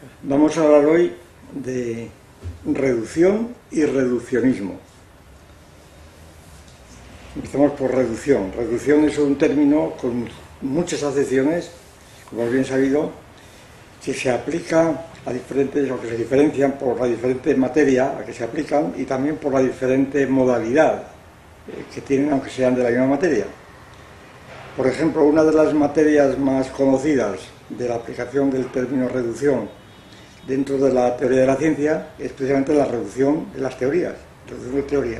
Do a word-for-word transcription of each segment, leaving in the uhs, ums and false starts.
Vamos a hablar hoy de reducción y reduccionismo. Empezamos por reducción. Reducción es un término con muchas acepciones, como es bien sabido, que se aplica a diferentes, o que se diferencian por la diferente materia a que se aplican y también por la diferente modalidad que tienen, aunque sean de la misma materia. Por ejemplo, una de las materias más conocidas de la aplicación del término reducción dentro de la teoría de la ciencia es precisamente la reducción de las teorías, reducción de teorías.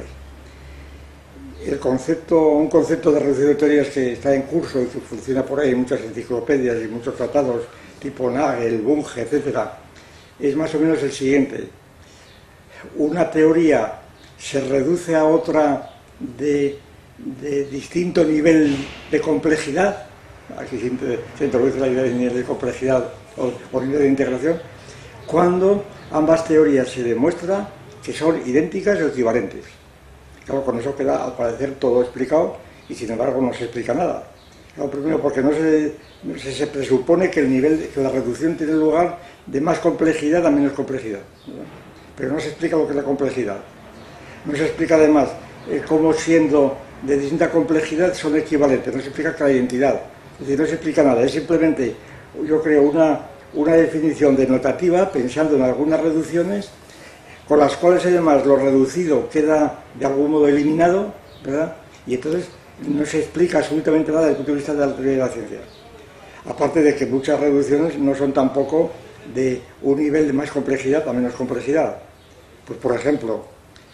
El concepto, un concepto de reducción de teorías que está en curso y que funciona por ahí en muchas enciclopedias y muchos tratados tipo Nagel, Bunge, etcétera, es más o menos el siguiente: una teoría se reduce a otra de, de distinto nivel de complejidad. Aquí se, se introduce la idea de nivel de complejidad o, o nivel de integración, cuando ambas teorías se demuestra que son idénticas o equivalentes. Claro, con eso queda al parecer todo explicado y sin embargo no se explica nada. Claro, primero porque no se, no se, se presupone que el nivel, que la reducción tiene lugar de más complejidad a menos complejidad, ¿verdad? Pero no se explica lo que es la complejidad. No se explica además eh, cómo siendo de distinta complejidad son equivalentes. No se explica que la identidad. Es decir, no se explica nada. Es simplemente, yo creo, una, una definición denotativa pensando en algunas reducciones con las cuales además lo reducido queda de algún modo eliminado, ¿verdad? Y entonces no se explica absolutamente nada desde el punto de vista de la teoría de la ciencia. Aparte de que muchas reducciones no son tampoco de un nivel de más complejidad a menos complejidad. Pues por ejemplo,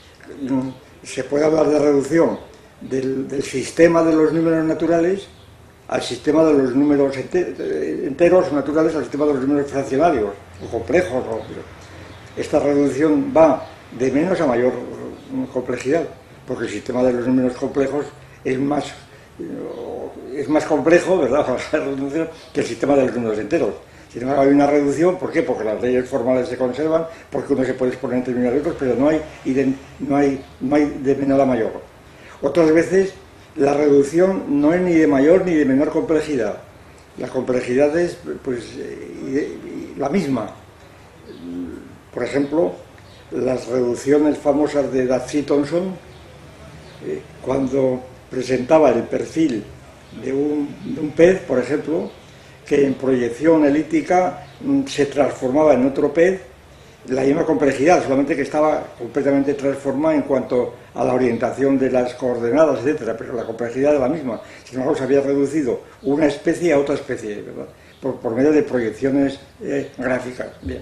se puede hablar de reducción del, del sistema de los números naturales al sistema de los números enteros naturales, al sistema de los números fraccionarios o complejos. O, esta reducción va de menos a mayor complejidad, porque el sistema de los números complejos es más, es más complejo, ¿verdad?, que el sistema de los números enteros. Sin embargo, hay una reducción. ¿Por qué? Porque las leyes formales se conservan, porque uno se puede exponer en términos de otros, pero no hay, no, hay, no hay de menor a mayor. Otras veces la reducción no es ni de mayor ni de menor complejidad. La complejidad es pues, la misma. Por ejemplo, las reducciones famosas de Dacey-Thomson, eh, cuando presentaba el perfil de un, de un pez, por ejemplo, que en proyección elíptica mm, se transformaba en otro pez, la misma complejidad, solamente que estaba completamente transformada en cuanto a la orientación de las coordenadas, etcétera, pero la complejidad era la misma. Sin embargo, se había reducido una especie a otra especie, ¿verdad?, por, por medio de proyecciones eh, gráficas. Bien.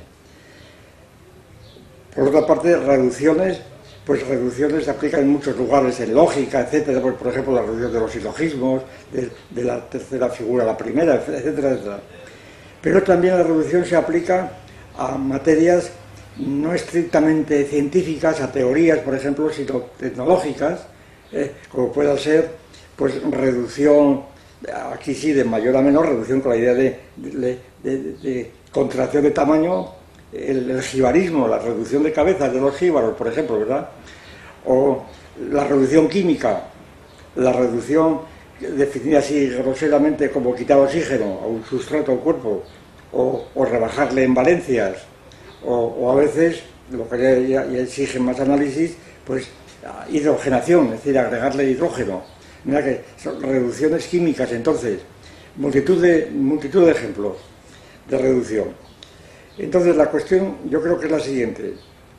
Por otra parte, reducciones, pues reducciones se aplican en muchos lugares, en lógica, etcétera, pues, por ejemplo, la reducción de los silogismos, de, de la tercera figura a la primera, etcétera, etcétera. Pero también la reducción se aplica a materias no estrictamente científicas, a teorías, por ejemplo, sino tecnológicas, eh, como pueda ser, pues, reducción, aquí sí, de mayor a menor, reducción con la idea de, de, de, de contracción de tamaño, el, el jibarismo, la reducción de cabezas de los jíbaros, por ejemplo, ¿verdad? O la reducción química, la reducción definida así groseramente como quitar oxígeno a un sustrato al cuerpo, o, o rebajarle en valencias, o, o a veces, lo que ya, ya exige más análisis, pues hidrogenación, es decir, agregarle hidrógeno. Mira que son reducciones químicas. Entonces, multitud de, multitud de ejemplos de reducción. Entonces, la cuestión yo creo que es la siguiente: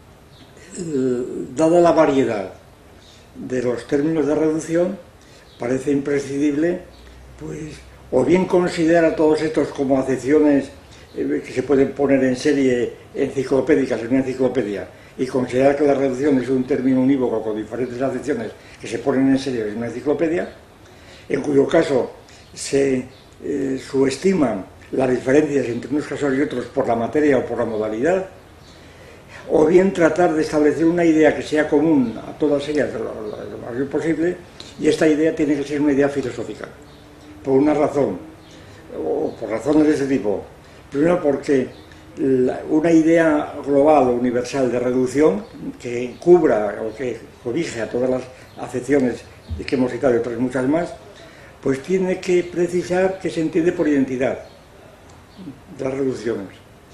dada la variedad de los términos de reducción, parece imprescindible, pues, o bien considerar a todos estos como acepciones eh, que se pueden poner en serie enciclopédicas en una enciclopedia, y considerar que la reducción es un término unívoco con diferentes acepciones que se ponen en serie en una enciclopedia, en cuyo caso se eh, subestiman las diferencias entre unos casos y otros por la materia o por la modalidad, o bien tratar de establecer una idea que sea común a todas ellas lo, lo, lo mayor posible, y esta idea tiene que ser una idea filosófica, por una razón, o por razones de ese tipo. Primero, porque la, una idea global o universal de reducción que cubra o que cobije a todas las acepciones que hemos citado y otras muchas más, pues tiene que precisar que se entiende por identidad de las reducciones.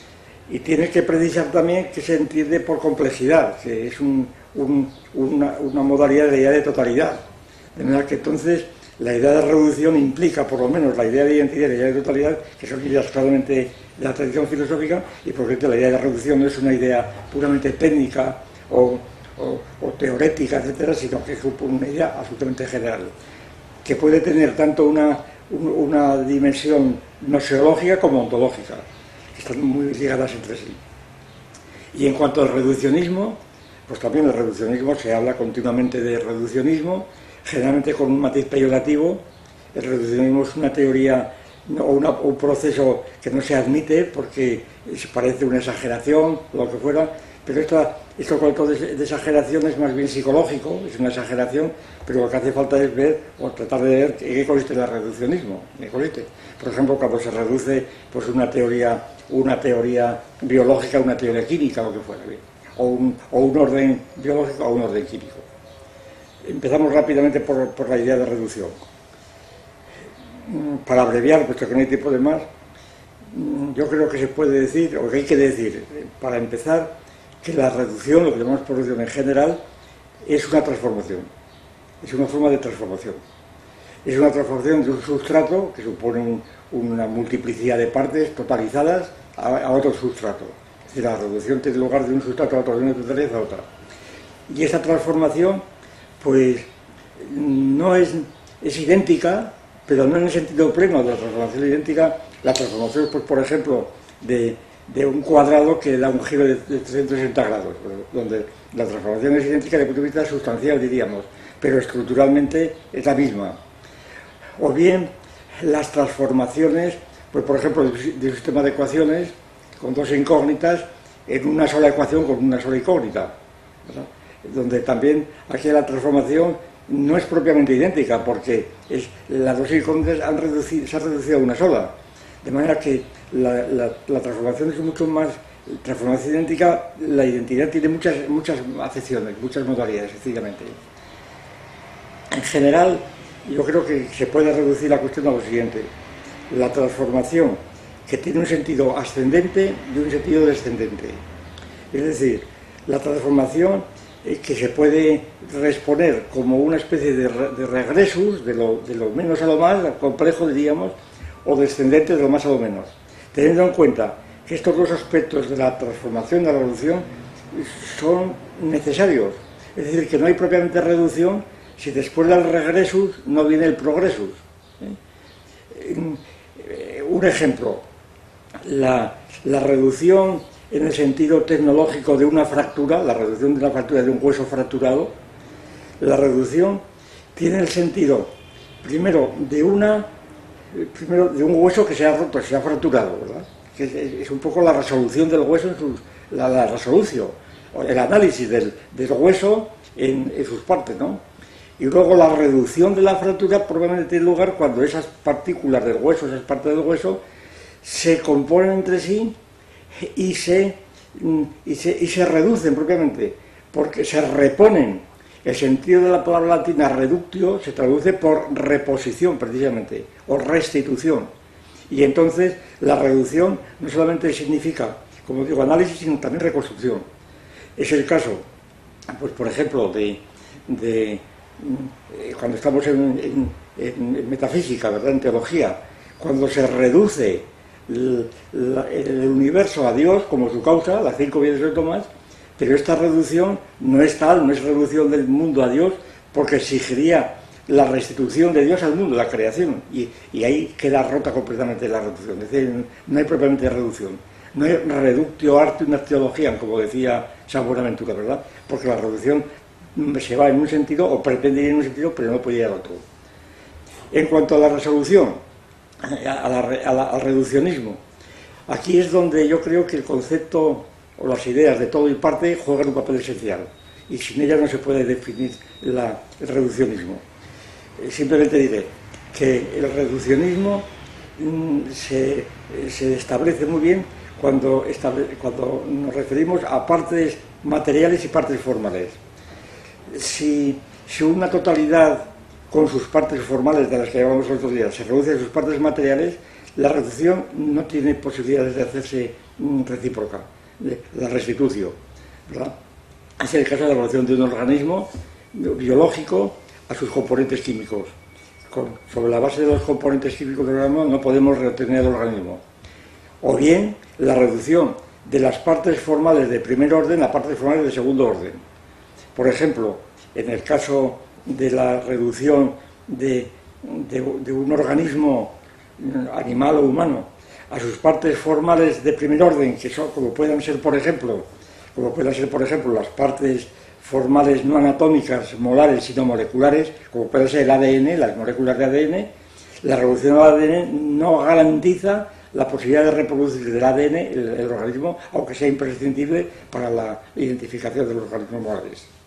y tiene que precisar también que se entiende por complejidad, que es un, un, una, una modalidad de la idea de totalidad. De manera que entonces la idea de reducción implica por lo menos la idea de identidad y la idea de totalidad, que son ideas claramente de la tradición filosófica, y por cierto la idea de reducción no es una idea puramente técnica o, o, o teorética, etcétera, sino que es una idea absolutamente general, que puede tener tanto una, una dimensión noseológica como ontológica, que están muy ligadas entre sí. Y en cuanto al reduccionismo, pues también el reduccionismo se habla continuamente de reduccionismo, generalmente con un matiz peyorativo. El reduccionismo es una teoría o una, un proceso que no se admite porque parece una exageración o lo que fuera, pero esta, esto cuanto de, de exageración es más bien psicológico, es una exageración, pero lo que hace falta es ver o tratar de ver en qué consiste el reduccionismo. ¿Qué consiste? Por ejemplo, cuando se reduce pues una teoría, una teoría biológica a una teoría química o lo que fuera, ¿bien? O, un, o un orden biológico a un orden químico. Empezamos rápidamente por, por la idea de reducción. Para abreviar, puesto que no hay tiempo de más, yo creo que se puede decir, o que hay que decir, para empezar, que la reducción, lo que llamamos por reducción en general, es una transformación, es una forma de transformación. Es una transformación de un sustrato, que supone un, una multiplicidad de partes totalizadas, a, a otro sustrato. Es decir, la reducción tiene lugar de un sustrato a otro, de una totalidad a otra. Y esa transformación, pues, no es, es idéntica, pero no en el sentido pleno de la transformación idéntica. La transformación, pues, por ejemplo, de, de un cuadrado que da un giro de, de trescientos sesenta grados, donde la transformación es idéntica desde el punto de vista sustancial, diríamos, pero estructuralmente es la misma. O bien las transformaciones, pues por ejemplo, de un sistema de ecuaciones con dos incógnitas en una sola ecuación con una sola incógnita, ¿verdad? Donde también aquí la transformación no es propiamente idéntica, porque es, las dos incógnitas han reducido, se han reducido a una sola, de manera que la, la, la transformación es mucho más, transformación idéntica, la identidad tiene muchas, muchas acepciones, muchas modalidades, sencillamente. En general, yo creo que se puede reducir la cuestión a lo siguiente: la transformación que tiene un sentido ascendente y un sentido descendente. Es decir, la transformación eh, que se puede responer como una especie de, re, de regresus, de lo, de lo menos a lo más, complejo diríamos, o descendente de lo más a lo menos. Teniendo en cuenta que estos dos aspectos de la transformación y de la reducción son necesarios. Es decir, que no hay propiamente reducción si después del regresus no viene el progresus. ¿Eh? Un ejemplo, la, la reducción en el sentido tecnológico de una fractura, la reducción de la fractura de un hueso fracturado, la reducción tiene el sentido, primero, de una primero de un hueso que se ha roto, se ha fracturado, ¿verdad? Que es, es un poco la resolución del hueso, en sus, la, la resolución, el análisis del, del hueso en, en sus partes, ¿no? Y luego la reducción de la fractura probablemente tiene lugar cuando esas partículas del hueso, esas partes del hueso, se componen entre sí y se, y se, y se reducen propiamente, porque se reponen. El sentido de la palabra latina reductio se traduce por reposición, precisamente, o restitución. Y entonces la reducción no solamente significa, como digo, análisis, sino también reconstrucción. Es el caso, pues por ejemplo, de, de cuando estamos en, en, en metafísica, ¿verdad?, en teología, cuando se reduce el, el universo a Dios como su causa, las cinco bienes de Tomás, pero esta reducción no es tal, no es reducción del mundo a Dios, porque exigiría la restitución de Dios al mundo, la creación, y, y ahí queda rota completamente la reducción. Es decir, no hay propiamente reducción, no hay reductio artium teología, como decía San Buenaventura, ¿verdad? Porque la reducción se va en un sentido, o pretende ir en un sentido, pero no puede ir al otro. En cuanto a la resolución, a la, a la, al reduccionismo, aquí es donde yo creo que el concepto o las ideas de todo y parte juegan un papel esencial, y sin ellas no se puede definir la, el reduccionismo. Simplemente diré que el reduccionismo mmm, se, se establece muy bien cuando, estable, cuando nos referimos a partes materiales y partes formales. Si, si una totalidad con sus partes formales, de las que llevamos los otros días, se reduce a sus partes materiales, La reducción no tiene posibilidades de hacerse recíproca, la restitución, ¿verdad? Es el caso de la evaluación de un organismo biológico a sus componentes químicos. Con, sobre la base de los componentes químicos del organismo no podemos retener el organismo. O bien la reducción de las partes formales de primer orden a partes formales de segundo orden. Por ejemplo, en el caso de la reducción de, de, de un organismo animal o humano a sus partes formales de primer orden, que son como puedan ser, por ejemplo, como puedan ser, por ejemplo, las partes formales no anatómicas, molares, sino moleculares, como puede ser el A D N, las moléculas de A D N, la reducción del A D N no garantiza la posibilidad de reproducir del A D N el, el organismo, aunque sea imprescindible para la identificación de los organismos molares.